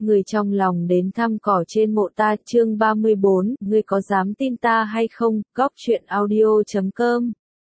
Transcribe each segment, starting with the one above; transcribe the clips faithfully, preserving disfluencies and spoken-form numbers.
Người trong lòng đến thăm cỏ trên mộ ta, chương ba mươi bốn, ngươi có dám tin ta hay không, góc truyện audio chấm com.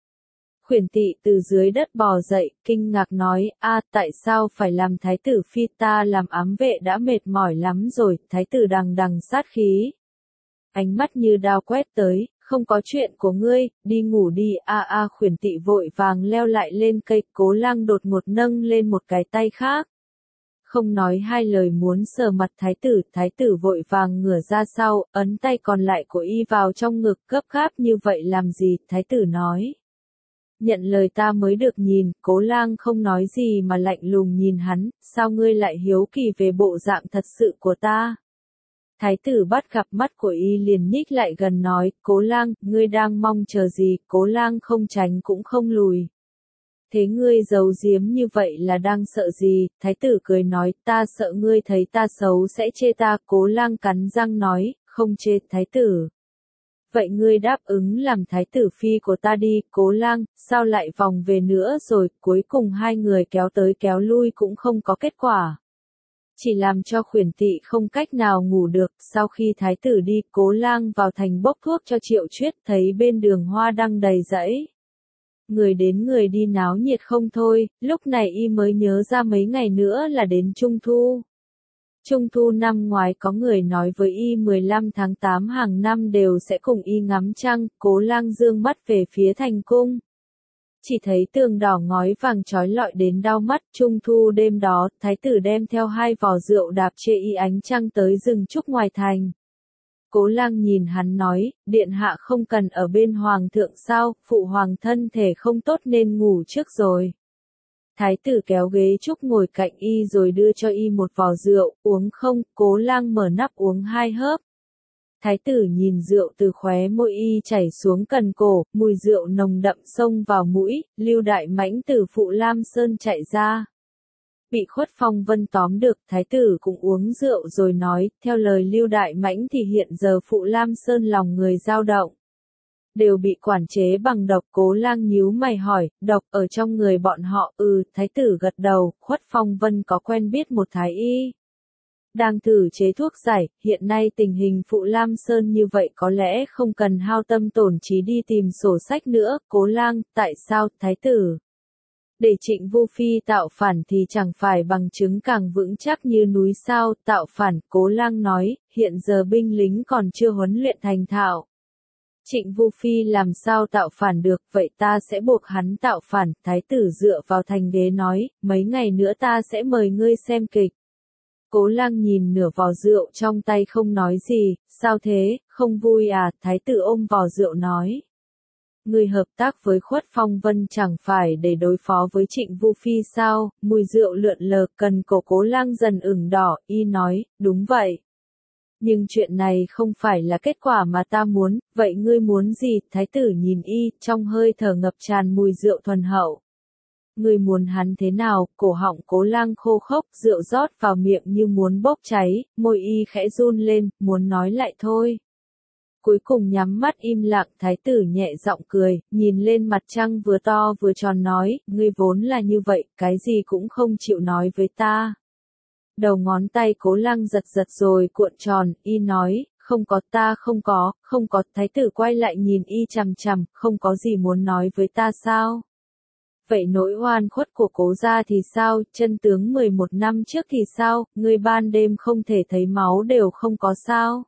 Khuyển Tỵ từ dưới đất bò dậy, kinh ngạc nói, a, tại sao phải làm thái tử phi, ta làm ám vệ đã mệt mỏi lắm rồi, thái tử đằng đằng sát khí. Ánh mắt như đao quét tới, không có chuyện của ngươi, đi ngủ đi, a a Khuyển Tỵ vội vàng leo lại lên cây, Cố Lang đột ngột nâng lên một cái tay khác. Không nói hai lời muốn sờ mặt thái tử, thái tử vội vàng ngửa ra sau, ấn tay còn lại của y vào trong ngực, gấp gáp như vậy làm gì, thái tử nói. Nhận lời ta mới được nhìn, Cố Lang không nói gì mà lạnh lùng nhìn hắn, sao ngươi lại hiếu kỳ về bộ dạng thật sự của ta? Thái tử bắt gặp mắt của y liền nhích lại gần nói, Cố Lang, ngươi đang mong chờ gì, Cố Lang không tránh cũng không lùi. Thế ngươi giấu giếm như vậy là đang sợ gì? Thái tử cười nói, ta sợ ngươi thấy ta xấu sẽ chê ta. Cố Lang cắn răng nói, không chê. Thái tử. Vậy ngươi đáp ứng làm thái tử phi của ta đi. Cố Lang, sao lại vòng về nữa rồi? Cuối cùng hai người kéo tới kéo lui cũng không có kết quả. Chỉ làm cho Khuyển Tỵ không cách nào ngủ được. Sau khi thái tử đi, Cố Lang vào thành bốc thuốc cho Triệu Chuyết, thấy bên đường hoa đăng đầy rẫy. Người đến người đi náo nhiệt không thôi, lúc này y mới nhớ ra mấy ngày nữa là đến Trung Thu. Trung Thu năm ngoái có người nói với y mười lăm tháng tám hàng năm đều sẽ cùng y ngắm trăng, Cố Lang dương mắt về phía thành cung. Chỉ thấy tường đỏ ngói vàng trói lọi đến đau mắt. Trung Thu đêm đó, thái tử đem theo hai vò rượu đạp chê y ánh trăng tới rừng trúc ngoài thành. Cố Lang nhìn hắn nói, điện hạ không cần ở bên hoàng thượng sao, phụ hoàng thân thể không tốt nên ngủ trước rồi. Thái tử kéo ghế trúc ngồi cạnh y rồi đưa cho y một vò rượu, uống không, Cố Lang mở nắp uống hai hớp. Thái tử nhìn rượu từ khóe môi y chảy xuống cần cổ, mùi rượu nồng đậm xông vào mũi, Lưu Đại Mãnh từ Phụ Lam Sơn chạy ra. Bị Khuất Phong Vân tóm được, thái tử cũng uống rượu rồi nói, theo lời Lưu Đại Mãnh thì hiện giờ Phụ Lam Sơn lòng người dao động. Đều bị quản chế bằng độc. Cố Lang nhíu mày hỏi, độc ở trong người bọn họ, ừ, thái tử gật đầu, Khuất Phong Vân có quen biết một thái y. Đang thử chế thuốc giải, hiện nay tình hình Phụ Lam Sơn như vậy có lẽ không cần hao tâm tổn trí đi tìm sổ sách nữa. Cố Lang, tại sao, thái tử? Để Trịnh Vu Phi tạo phản thì chẳng phải bằng chứng càng vững chắc như núi sao, tạo phản, Cố Lang nói, hiện giờ binh lính còn chưa huấn luyện thành thạo. Trịnh Vu Phi làm sao tạo phản được, vậy ta sẽ buộc hắn tạo phản, thái tử dựa vào thành ghế nói, mấy ngày nữa ta sẽ mời ngươi xem kịch. Cố Lang nhìn nửa vò rượu trong tay không nói gì, sao thế, không vui à, thái tử ôm vò rượu nói. Ngươi hợp tác với Khuất Phong Vân chẳng phải để đối phó với Trịnh Vu Phi sao, mùi rượu lượn lờ, cần cổ Cố Lang dần ửng đỏ, y nói, đúng vậy. Nhưng chuyện này không phải là kết quả mà ta muốn, vậy ngươi muốn gì, thái tử nhìn y, trong hơi thở ngập tràn mùi rượu thuần hậu. Ngươi muốn hắn thế nào, cổ họng Cố Lang khô khốc, rượu rót vào miệng như muốn bốc cháy, môi y khẽ run lên, muốn nói lại thôi. Cuối cùng nhắm mắt im lặng, thái tử nhẹ giọng cười, nhìn lên mặt trăng vừa to vừa tròn nói, ngươi vốn là như vậy, cái gì cũng không chịu nói với ta. Đầu ngón tay Cố Lang giật giật rồi cuộn tròn, y nói, không có, ta không có, không có, thái tử quay lại nhìn y chằm chằm, không có gì muốn nói với ta sao? Vậy nỗi oan khuất của Cố gia thì sao, chân tướng mười một năm trước thì sao, ngươi ban đêm không thể thấy máu đều không có sao?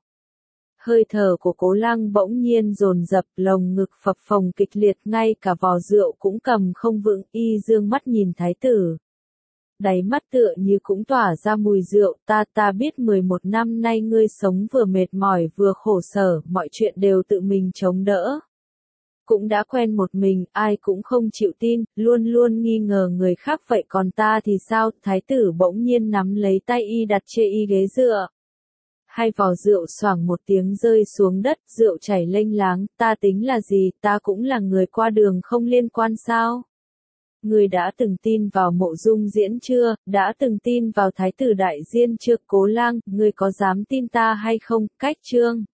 Hơi thở của Cố Lang bỗng nhiên dồn dập, lồng ngực phập phồng kịch liệt, ngay cả vò rượu cũng cầm không vững, y dương mắt nhìn thái tử. Đáy mắt tựa như cũng tỏa ra mùi rượu, ta ta biết mười một năm nay ngươi sống vừa mệt mỏi vừa khổ sở, mọi chuyện đều tự mình chống đỡ. Cũng đã quen một mình, ai cũng không chịu tin, luôn luôn nghi ngờ người khác, vậy còn ta thì sao, thái tử bỗng nhiên nắm lấy tay y đặt chê y ghế dựa. Hai vò rượu xoảng một tiếng rơi xuống đất, rượu chảy lênh láng, ta tính là gì, ta cũng là người qua đường không liên quan sao? Ngươi đã từng tin vào Mộ Dung Diễn chưa, đã từng tin vào thái tử đại diên chưa, Cố Lang, ngươi có dám tin ta hay không, cách chương.